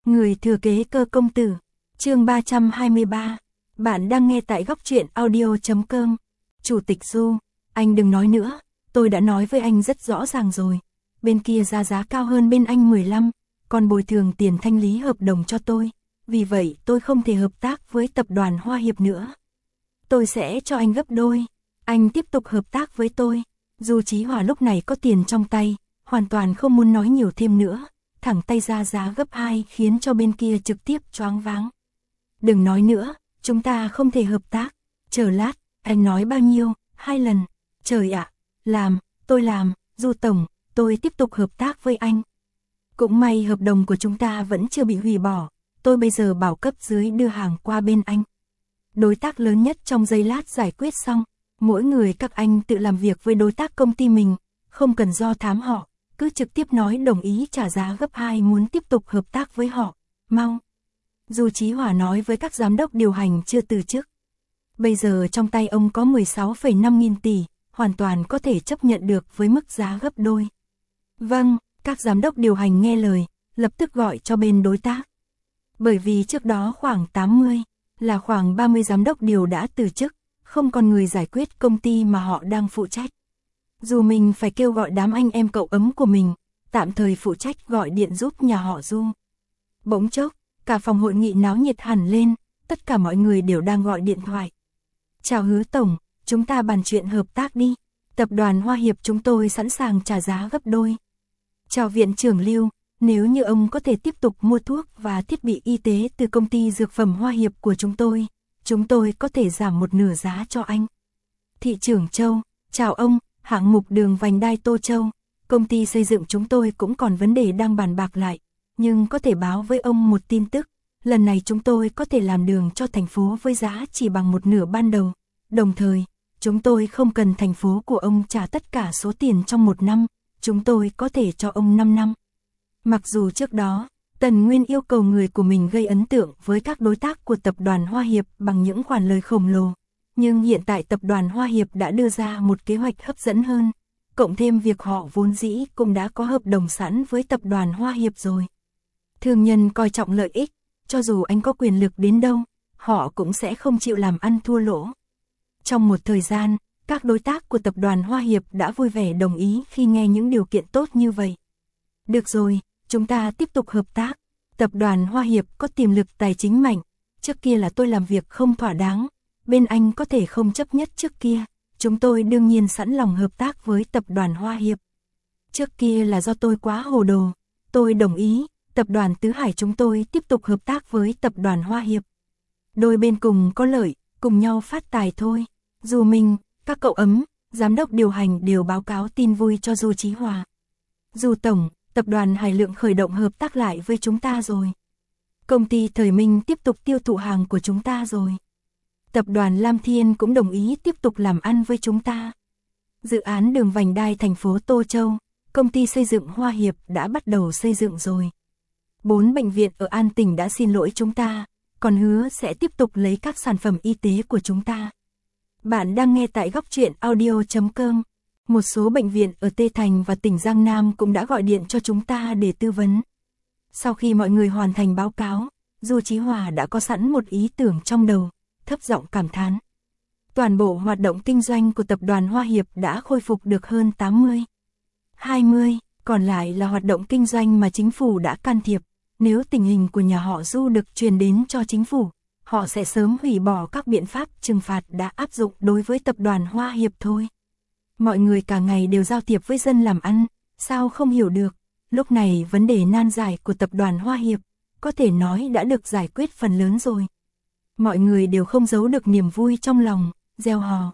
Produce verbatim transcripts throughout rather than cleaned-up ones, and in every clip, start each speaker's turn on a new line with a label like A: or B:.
A: Người thừa kế cơ công tử. Chương ba trăm hai mươi ba. Bạn đang nghe tại góc truyện audio chấm com. Chủ tịch Du, anh đừng nói nữa, tôi đã nói với anh rất rõ ràng rồi. Bên kia ra giá cao hơn bên anh mười lăm, còn bồi thường tiền thanh lý hợp đồng cho tôi. Vì vậy tôi không thể hợp tác với tập đoàn Hoa Hiệp nữa. Tôi sẽ cho anh gấp đôi. Anh tiếp tục hợp tác với tôi. Du Chí Hòa lúc này có tiền trong tay, hoàn toàn không muốn nói nhiều thêm nữa. Thẳng tay ra giá gấp hai khiến cho bên kia trực tiếp choáng váng. Đừng nói nữa, chúng ta không thể hợp tác. Chờ lát, anh nói bao nhiêu? Hai lần. Trời ạ, làm, tôi làm, Du Tổng, tôi tiếp tục hợp tác với anh. Cũng may hợp đồng của chúng ta vẫn chưa bị hủy bỏ. Tôi bây giờ bảo cấp dưới đưa hàng qua bên anh. Đối tác lớn nhất trong giây lát giải quyết xong. Mỗi người các anh tự làm việc với đối tác công ty mình, không cần do thám họ, cứ trực tiếp nói đồng ý trả giá gấp hai muốn tiếp tục hợp tác với họ. Mau. Du Chí Hòa nói với các giám đốc điều hành chưa từ chức. Bây giờ trong tay ông có mười sáu phẩy năm nghìn tỷ, hoàn toàn có thể chấp nhận được với mức giá gấp đôi. Vâng, các giám đốc điều hành nghe lời, lập tức gọi cho bên đối tác. Bởi vì trước đó khoảng tám mươi, là khoảng ba mươi giám đốc điều đã từ chức, không còn người giải quyết công ty mà họ đang phụ trách. Dù mình phải kêu gọi đám anh em cậu ấm của mình, tạm thời phụ trách gọi điện giúp nhà họ Du. Bỗng chốc, cả phòng hội nghị náo nhiệt hẳn lên, tất cả mọi người đều đang gọi điện thoại. Chào Hứa Tổng, chúng ta bàn chuyện hợp tác đi. Tập đoàn Hoa Hiệp chúng tôi sẵn sàng trả giá gấp đôi. Chào Viện trưởng Lưu, nếu như ông có thể tiếp tục mua thuốc và thiết bị y tế từ công ty dược phẩm Hoa Hiệp của chúng tôi, chúng tôi có thể giảm một nửa giá cho anh. Thị trưởng Châu, chào ông, hạng mục đường vành đai Tô Châu, công ty xây dựng chúng tôi cũng còn vấn đề đang bàn bạc lại, nhưng có thể báo với ông một tin tức, lần này chúng tôi có thể làm đường cho thành phố với giá chỉ bằng một nửa ban đầu, đồng thời, chúng tôi không cần thành phố của ông trả tất cả số tiền trong một năm, chúng tôi có thể cho ông năm năm. Mặc dù trước đó, Tần Nguyên yêu cầu người của mình gây ấn tượng với các đối tác của tập đoàn Hoa Hiệp bằng những khoản lời khổng lồ, nhưng hiện tại tập đoàn Hoa Hiệp đã đưa ra một kế hoạch hấp dẫn hơn, cộng thêm việc họ vốn dĩ cũng đã có hợp đồng sẵn với tập đoàn Hoa Hiệp rồi. Thương nhân coi trọng lợi ích, cho dù anh có quyền lực đến đâu, họ cũng sẽ không chịu làm ăn thua lỗ. Trong một thời gian, các đối tác của tập đoàn Hoa Hiệp đã vui vẻ đồng ý khi nghe những điều kiện tốt như vậy. Được rồi, chúng ta tiếp tục hợp tác. Tập đoàn Hoa Hiệp có tiềm lực tài chính mạnh, trước kia là tôi làm việc không thỏa đáng, bên anh có thể không chấp nhất trước kia, chúng tôi đương nhiên sẵn lòng hợp tác với tập đoàn Hoa Hiệp. Trước kia là do tôi quá hồ đồ, tôi đồng ý, tập đoàn Tứ Hải chúng tôi tiếp tục hợp tác với tập đoàn Hoa Hiệp. Đôi bên cùng có lợi, cùng nhau phát tài thôi. Dù mình, các cậu ấm, giám đốc điều hành đều báo cáo tin vui cho Du Chí Hòa. Du Tổng, tập đoàn Hải Lượng khởi động hợp tác lại với chúng ta rồi. Công ty Thời Minh tiếp tục tiêu thụ hàng của chúng ta rồi. Tập đoàn Lam Thiên cũng đồng ý tiếp tục làm ăn với chúng ta. Dự án đường vành đai thành phố Tô Châu, công ty xây dựng Hoa Hiệp đã bắt đầu xây dựng rồi. Bốn bệnh viện ở An Tỉnh đã xin lỗi chúng ta, còn hứa sẽ tiếp tục lấy các sản phẩm y tế của chúng ta. Bạn đang nghe tại góc truyện audio chấm com. Một số bệnh viện ở Tê Thành và tỉnh Giang Nam cũng đã gọi điện cho chúng ta để tư vấn. Sau khi mọi người hoàn thành báo cáo, Du Chí Hòa đã có sẵn một ý tưởng trong đầu, thấp giọng cảm thán. Toàn bộ hoạt động kinh doanh của tập đoàn Hoa Hiệp đã khôi phục được hơn tám mươi. hai mươi, còn lại là hoạt động kinh doanh mà chính phủ đã can thiệp. Nếu tình hình của nhà họ Du được truyền đến cho chính phủ, họ sẽ sớm hủy bỏ các biện pháp trừng phạt đã áp dụng đối với tập đoàn Hoa Hiệp thôi. Mọi người cả ngày đều giao thiệp với dân làm ăn, sao không hiểu được, lúc này vấn đề nan giải của tập đoàn Hoa Hiệp, có thể nói đã được giải quyết phần lớn rồi. Mọi người đều không giấu được niềm vui trong lòng, reo hò.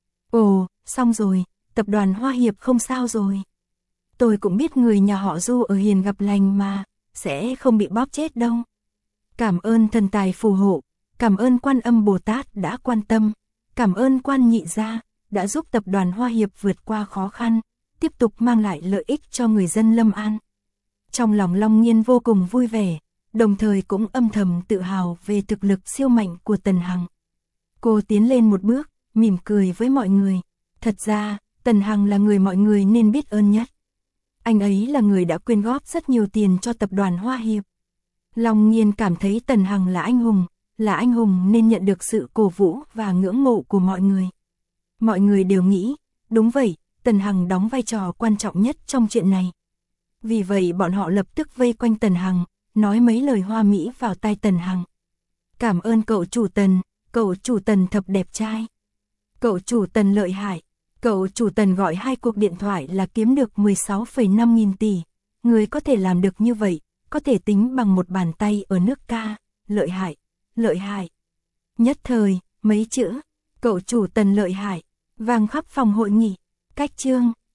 A: Ồ, xong rồi, tập đoàn Hoa Hiệp không sao rồi. Tôi cũng biết người nhà họ Du ở hiền gặp lành mà, sẽ không bị bóp chết đâu. Cảm ơn thần tài phù hộ, cảm ơn Quan Âm Bồ Tát đã quan tâm, cảm ơn Quan Nhị Gia đã giúp tập đoàn Hoa Hiệp vượt qua khó khăn, tiếp tục mang lại lợi ích cho người dân Lâm An. Trong lòng Long Nghiên vô cùng vui vẻ, đồng thời cũng âm thầm tự hào về thực lực siêu mạnh của Tần Hằng. Cô tiến lên một bước, mỉm cười với mọi người. Thật ra, Tần Hằng là người mọi người nên biết ơn nhất. Anh ấy là người đã quyên góp rất nhiều tiền cho tập đoàn Hoa Hiệp. Long Nhiên cảm thấy Tần Hằng là anh hùng, là anh hùng nên nhận được sự cổ vũ và ngưỡng mộ của mọi người. Mọi người đều nghĩ, đúng vậy, Tần Hằng đóng vai trò quan trọng nhất trong chuyện này. Vì vậy bọn họ lập tức vây quanh Tần Hằng, nói mấy lời hoa mỹ vào tai Tần Hằng. Cảm ơn cậu chủ Tần, cậu chủ Tần thật đẹp trai. Cậu chủ Tần lợi hại, cậu chủ Tần gọi hai cuộc điện thoại là kiếm được mười sáu phẩy năm nghìn tỷ. Người có thể làm được như vậy, có thể tính bằng một bàn tay ở nước ca, lợi hại, lợi hại. Nhất thời, mấy chữ, cậu chủ Tần lợi hại, vang khắp phòng hội nghị, cách chương.